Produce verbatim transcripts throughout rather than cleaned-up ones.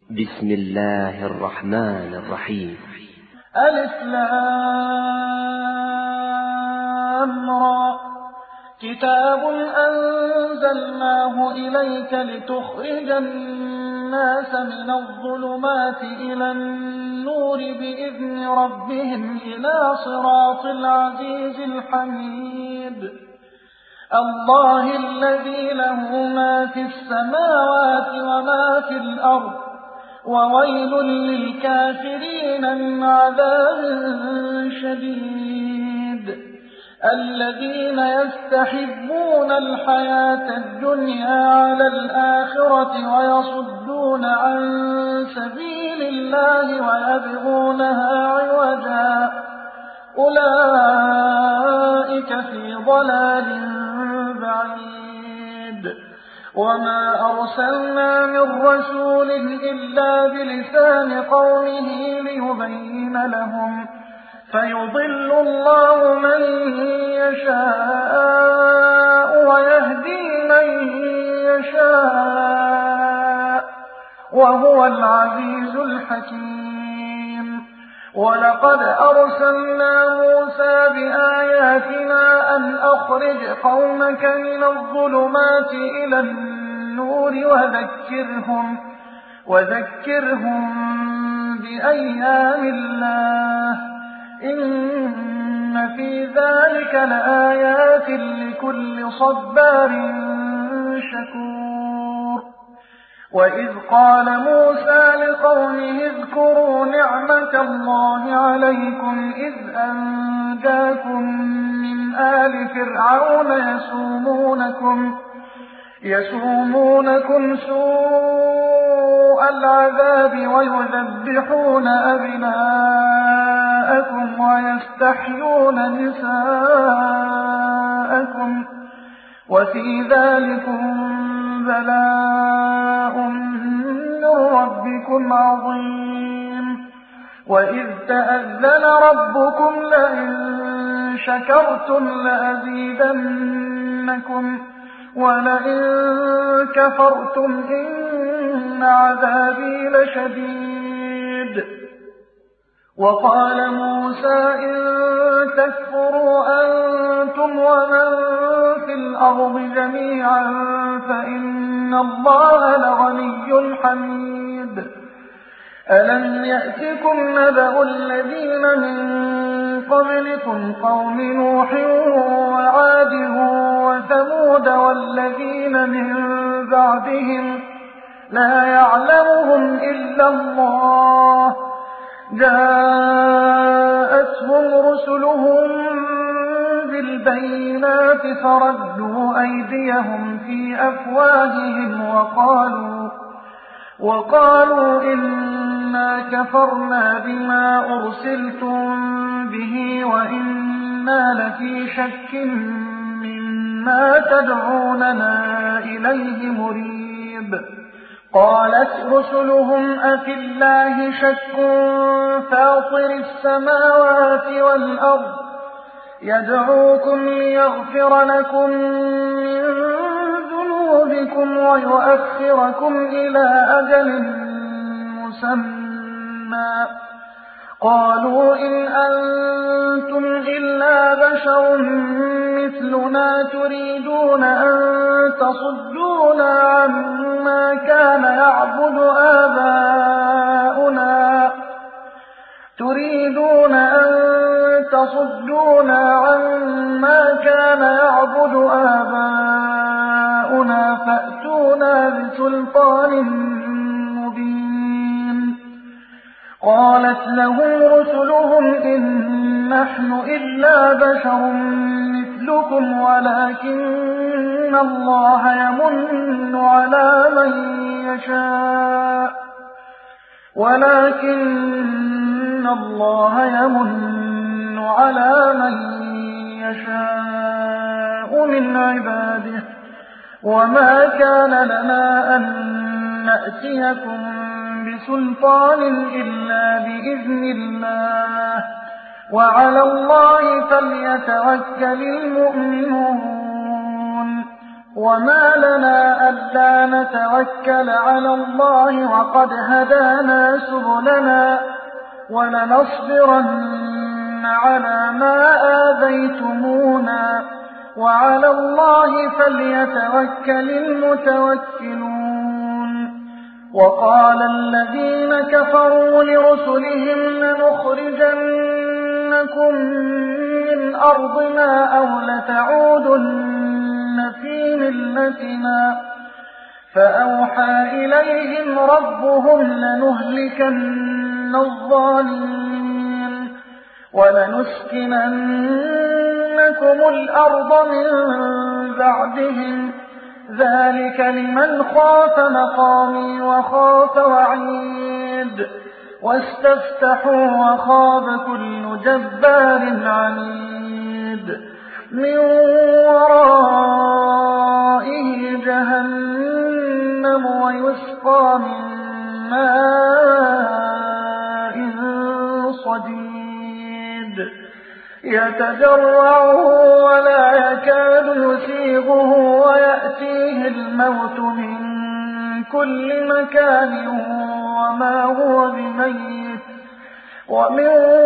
بسم الله الرحمن الرحيم. ألف لام را كتاب أنزلناه إليك لتخرج الناس من الظلمات إلى النور بإذن ربهم إلى صراط العزيز الحميد الله الذي له ما في السماوات وما في الأرض وويل للكافرين من عذاب شديد الذين يستحبون الحياة الدنيا على الآخرة ويصدون عن سبيل الله ويبغونها عوجا أولئك في ضلال بعيد وما أرسلنا من رسول إلا بلسان قومه ليبين لهم فيضل الله من يشاء ويهدي من يشاء وهو العزيز الحكيم ولقد أرسلنا موسى بآياتنا أن أخرج قومك من الظلمات إلى النور وذكرهم, وذكرهم بأيام الله إن في ذلك لآيات لكل صبار شكور وإذ قال موسى لقومه اذكروا نعمة الله عليكم إذ أنجاكم من آل فرعون يسومونكم, يسومونكم سوء العذاب ويذبحون أبناءكم ويستحيون نساءكم وفي ذلكم بلاء من ربكم عظيم وإذ تأذن ربكم لئن شكرتم لأزيدنكم ولئن كفرتم إن عذابي لشديد وقال موسى إن تكفروا أنتم ومن في الأرض جميعا فإن الله لغني حميد ألم يأتكم نبأ الذين من قبلكم قوم نوح وعاد وثمود والذين من بعدهم لا يعلمهم إلا الله جاءتهم رسلهم بالبينات فردوا أيديهم في أفواههم وقالوا, وقالوا إنا كفرنا بما أرسلتم به وإنا لفي شك مما تدعوننا إليه مريب قالت رسلهم أفي الله شك فاطر السماوات والأرض يدعوكم ليغفر لكم من ذنوبكم ويؤخركم إلى أجل مسمى قالوا إن أنتم إلا بشر مثلنا تريدون أن تصدونا عما كان يعبد آباؤنا تريدون أن تصدونا عما كان يعبد آباؤنا فأتونا بسلطان مبين قالت لهم رسلهم إن نحن إلا بشر مثلكم ولكن الله يمن على من يشاء ولكن الله يمن على من يشاء من عباده وما كان لنا أن نأتيكم بسلطان إلا بإذن الله وعلى الله فليتوكل المؤمنون وما لنا ألا نتوكل على الله وقد هدانا سبلنا ولنصبرن على ما آذيتمونا وعلى الله فليتوكل المتوكلون. وقال الذين كفروا لرسلهم لنخرجنكم من أرضنا أو لتعودن في ملتنا فأوحى إليهم ربهم لنهلكن الظالمين ولنسكننكم الأرض من بعدهم ذلك لمن خاف مقامي وخاف وعيد واستفتحوا وخاب كل جبار عنيد من ورائه جهنم ويسقى من ماء صديد يتجرعه ولا يكاد يسيغه ويأتيه الموت من كل مكان وما هو بميت ومن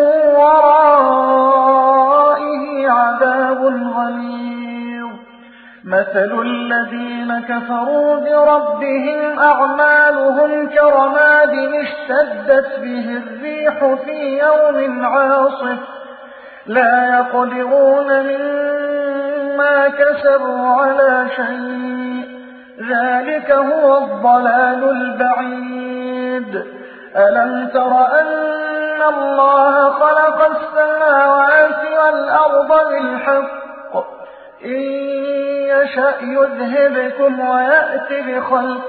ورائه عذاب غليظ. مثل الذين كفروا بربهم أعمالهم كرماد اشتدت به الريح في يوم عاصف لا يقدرون مما كسبوا على شيء ذلك هو الضلال البعيد. ألم تر أن الله خلق السماوات والأرض بالحق إن يشأ يذهبكم ويأتي بخلق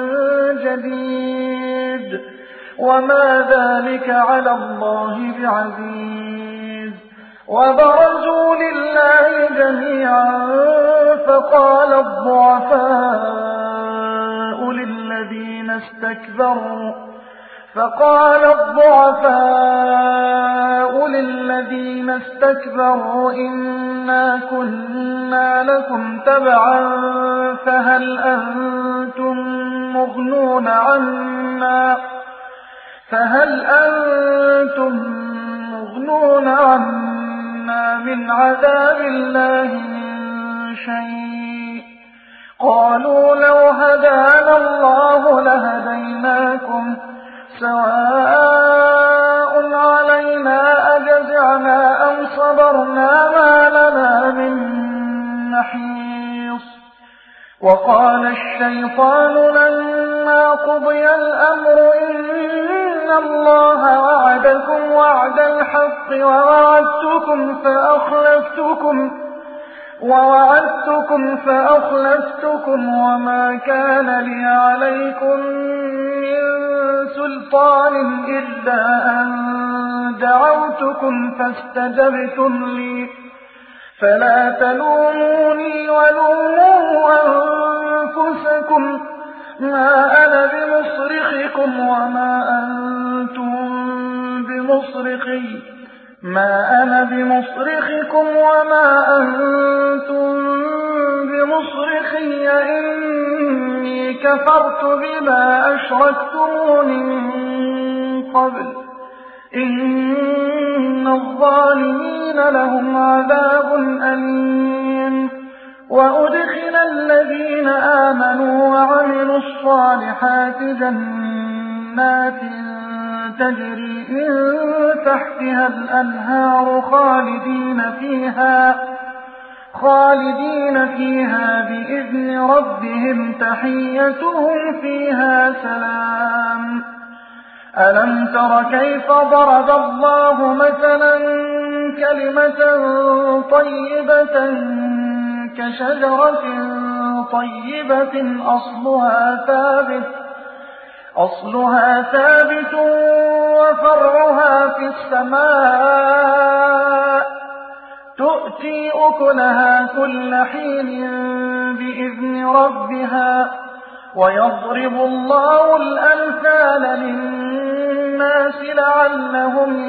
جديد وما ذلك على الله بعزيز. وبرزوا لله جميعا فقال الضعفاء للذين استكبروا فقال الضعفاء للذين استكبروا إنا كنا لكم تبعا فهل أنتم مغنون عنا فهل أنتم مغنون عنا من عذاب الله من شيء قالوا لو هدانا الله لهديناكم سواء علينا أجزعنا أم صبرنا ما لنا من محيص. وقال الشيطان لما قضي الأمر إن الله وعدكم وعد الحق ووعدتكم فأخلفتكم ووعدتكم فأخلفتكم وما كان لي عليكم من سلطان إلا أن دعوتكم فاستجبتم لي فلا تلوموني ولوموا أنفسكم ما أنا بمصرخكم وما أنتم بمصرخي ما أنا بمصرخكم وما أنتم بمصرخي إني كفرت بما أشركتمون من قبل إن الظالمين لهم عذاب أليم. وأدخل الذين آمنوا وعملوا الصالحات جنات تجري من تحتها الأنهار خالدين فيها خالدين فيها بإذن ربهم تحيتهم فيها سلام. ألم تر كيف ضرب الله مثلا كلمة طيبة كشجرة طيبة أصلها ثابت أصلها ثابت وفرعها في السماء تؤتي أكلها كل حين بإذن ربها ويضرب الله الأمثال للناس لعلهم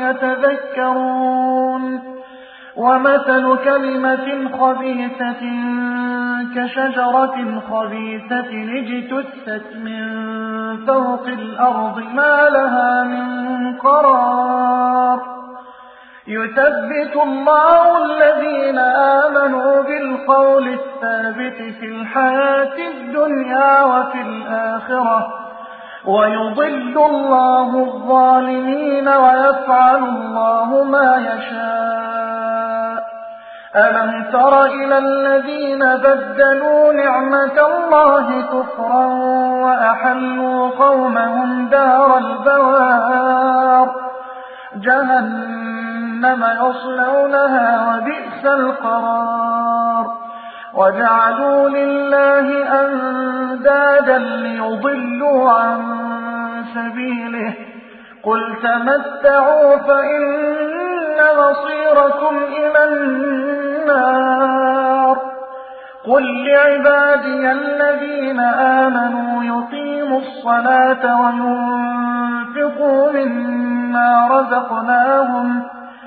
يتذكرون. ومثل كلمة خبيثة كشجرة خبيثة اجتثت من فوق الأرض ما لها من قرار يثبت الله الذين آمنوا بالقول الثابت في الحياة الدنيا وفي الآخرة ويضل الله الظالمين ويفعل الله ما يشاء. ألم تر إلى الذين بدلوا نعمة الله كفرا وأحلوا قومهم دار البوار جهنم يصلونها وبئس القرار وجعلوا لله أندادا ليضلوا عن سبيله قل تمتعوا فإن مصيركم إلى النار قل لعبادي الذين آمنوا يقيموا الصلاة وينفقوا مما رزقناهم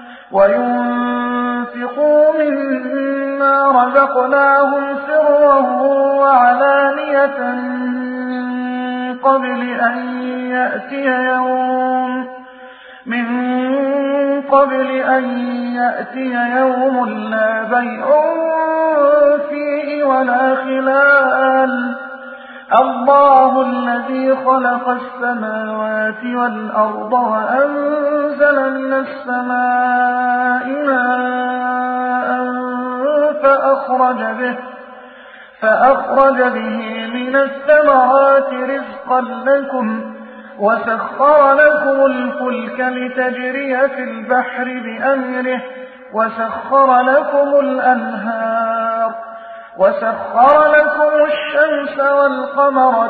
وينفقوا مما رزقناهم سرا وعلانية من قبل أن يأتي يوم من قبل أن يأتي يوم لا بيع فيه ولا خلال الله الذي خلق السماوات والأرض وأنزل من السماء ماء فأخرج به فأخرج به من الثمرات رزقا لكم وسخر لكم الفلك لتجري في البحر بأمره وسخر لكم الأنهار وسخر لكم الشمس والقمر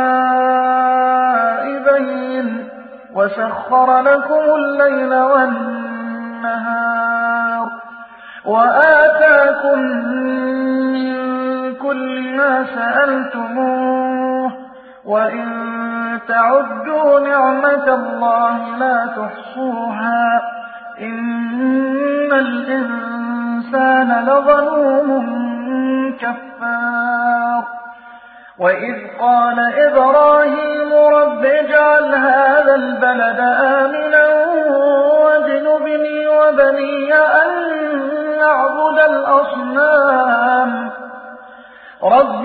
دائبين وسخر لكم الليل والنهار وآتاكم من كل ما سألتموه وإن تعدوا نعمة الله لا تحصوها إن الإنسان لظلوم كفار وإذ قال إبراهيم رب اجعل هذا البلد آمنا واجنبني وبني أن نعبد الأصنام رب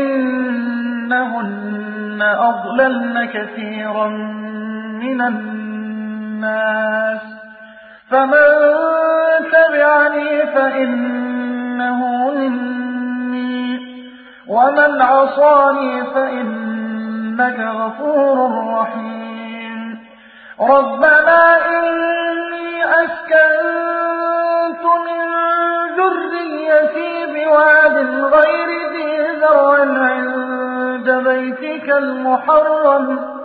إنهن أضللن كثيرا من الناس فمن تبعني فإنه مني ومن عصاني فإنك غفور رحيم ربنا إني أسكنت من ذريتي بواد غير ذي زرع عند بيتك المحرم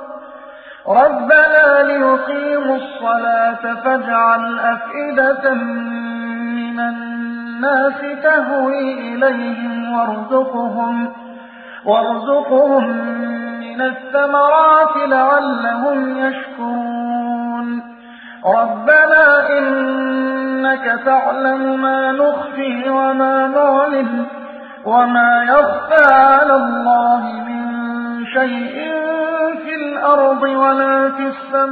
ربنا ليقيموا الصلاة فاجعل أفئدة من الناس تهوي إليهم وارزقهم, وارزقهم من الثمرات لعلهم يشكرون ربنا إنك تعلم ما نخفي وما نعلن وما يخفى على الله من شيء في الأرض ولا في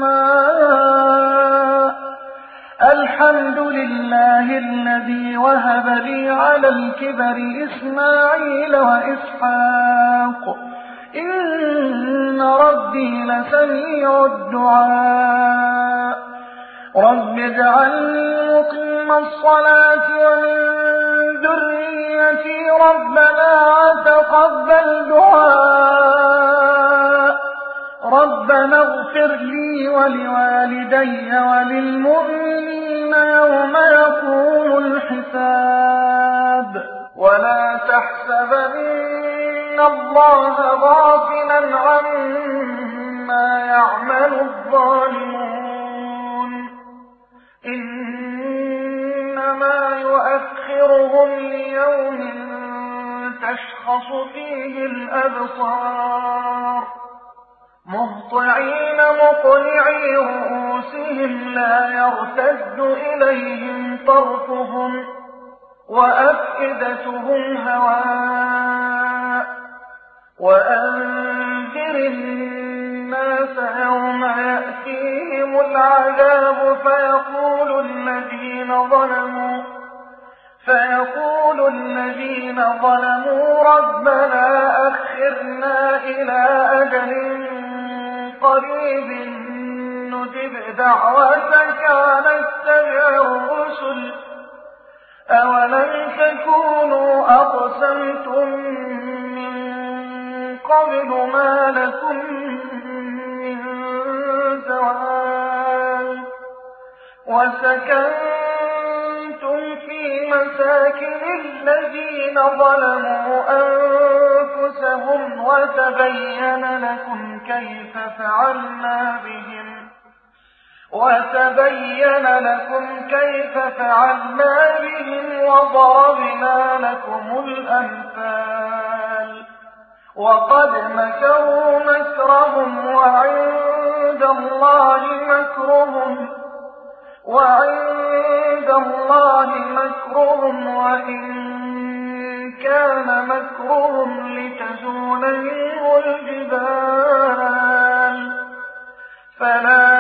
السماء الحمد لله الذي وهب لي على الكبر إسماعيل وإسحاق إن ربي لسميع الدعاء رب اجعلني مقيم الصلاة ومن ذريتي ربنا تقبل دعاء ربنا اغفر لي ولوالدي وللمؤمنين يوم يقوم الحساب ولا تحسبن الله غافلا عما يعمل الظالمون إنما يؤخرهم ليوم تشخص فيه الأبصار مهطعين مقنعي رؤوسهم لا يرتد إليهم طرفهم وأفئدتهم هواء وأنذر الناس يوم يأتيهم العذاب فيقول الذين ظلموا فيقول الذين ظلموا ربنا أخرنا إلى أجل قريب نجب دعوتك ونتبع الرسل أولم تكونوا أقسمتم من قبل ما لكم من زوال وسكنتم في مساكن الذين ظلموا أنفسهم وتبين لكم كيف فعلنا بهم وتبين لكم كيف فعلنا بهم وضربنا لكم الأمثال وقد مكروا مكرهم وعند الله مكرهم وعند الله مكرهم وإن كان مكرهم لتزول منه الجبال فلا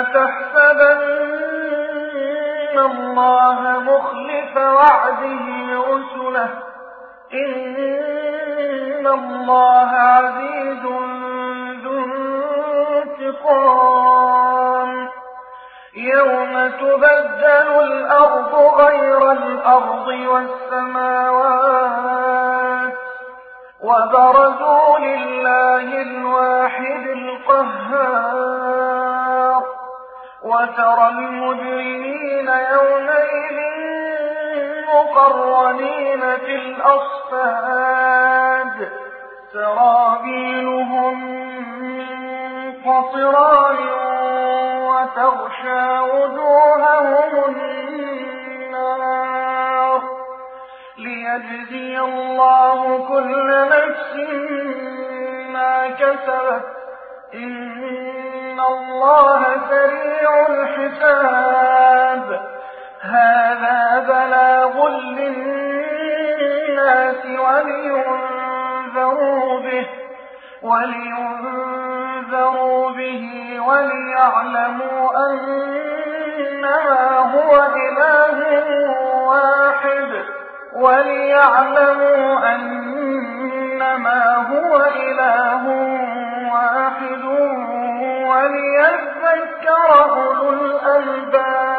تحسبن الله مخلف وعده رسله إن الله عزيز ذو انتقام يوم تبدل الأرض غير الأرض والسماوات وبرزوا لله الواحد القهار وترى المجرمين يومئذ مقرنين في الأصفاد سرابيلهم من قطران وتغشى وجوههم النار ليجزي الله كل نفس ما كسبت إن الله سريع الحساب هذا بلاغ للناس ولينذروا به ولينذروا به وليعلموا أنما هو إله واحد وليعلموا أنما هو إله واحد وليذكر أولو الألباب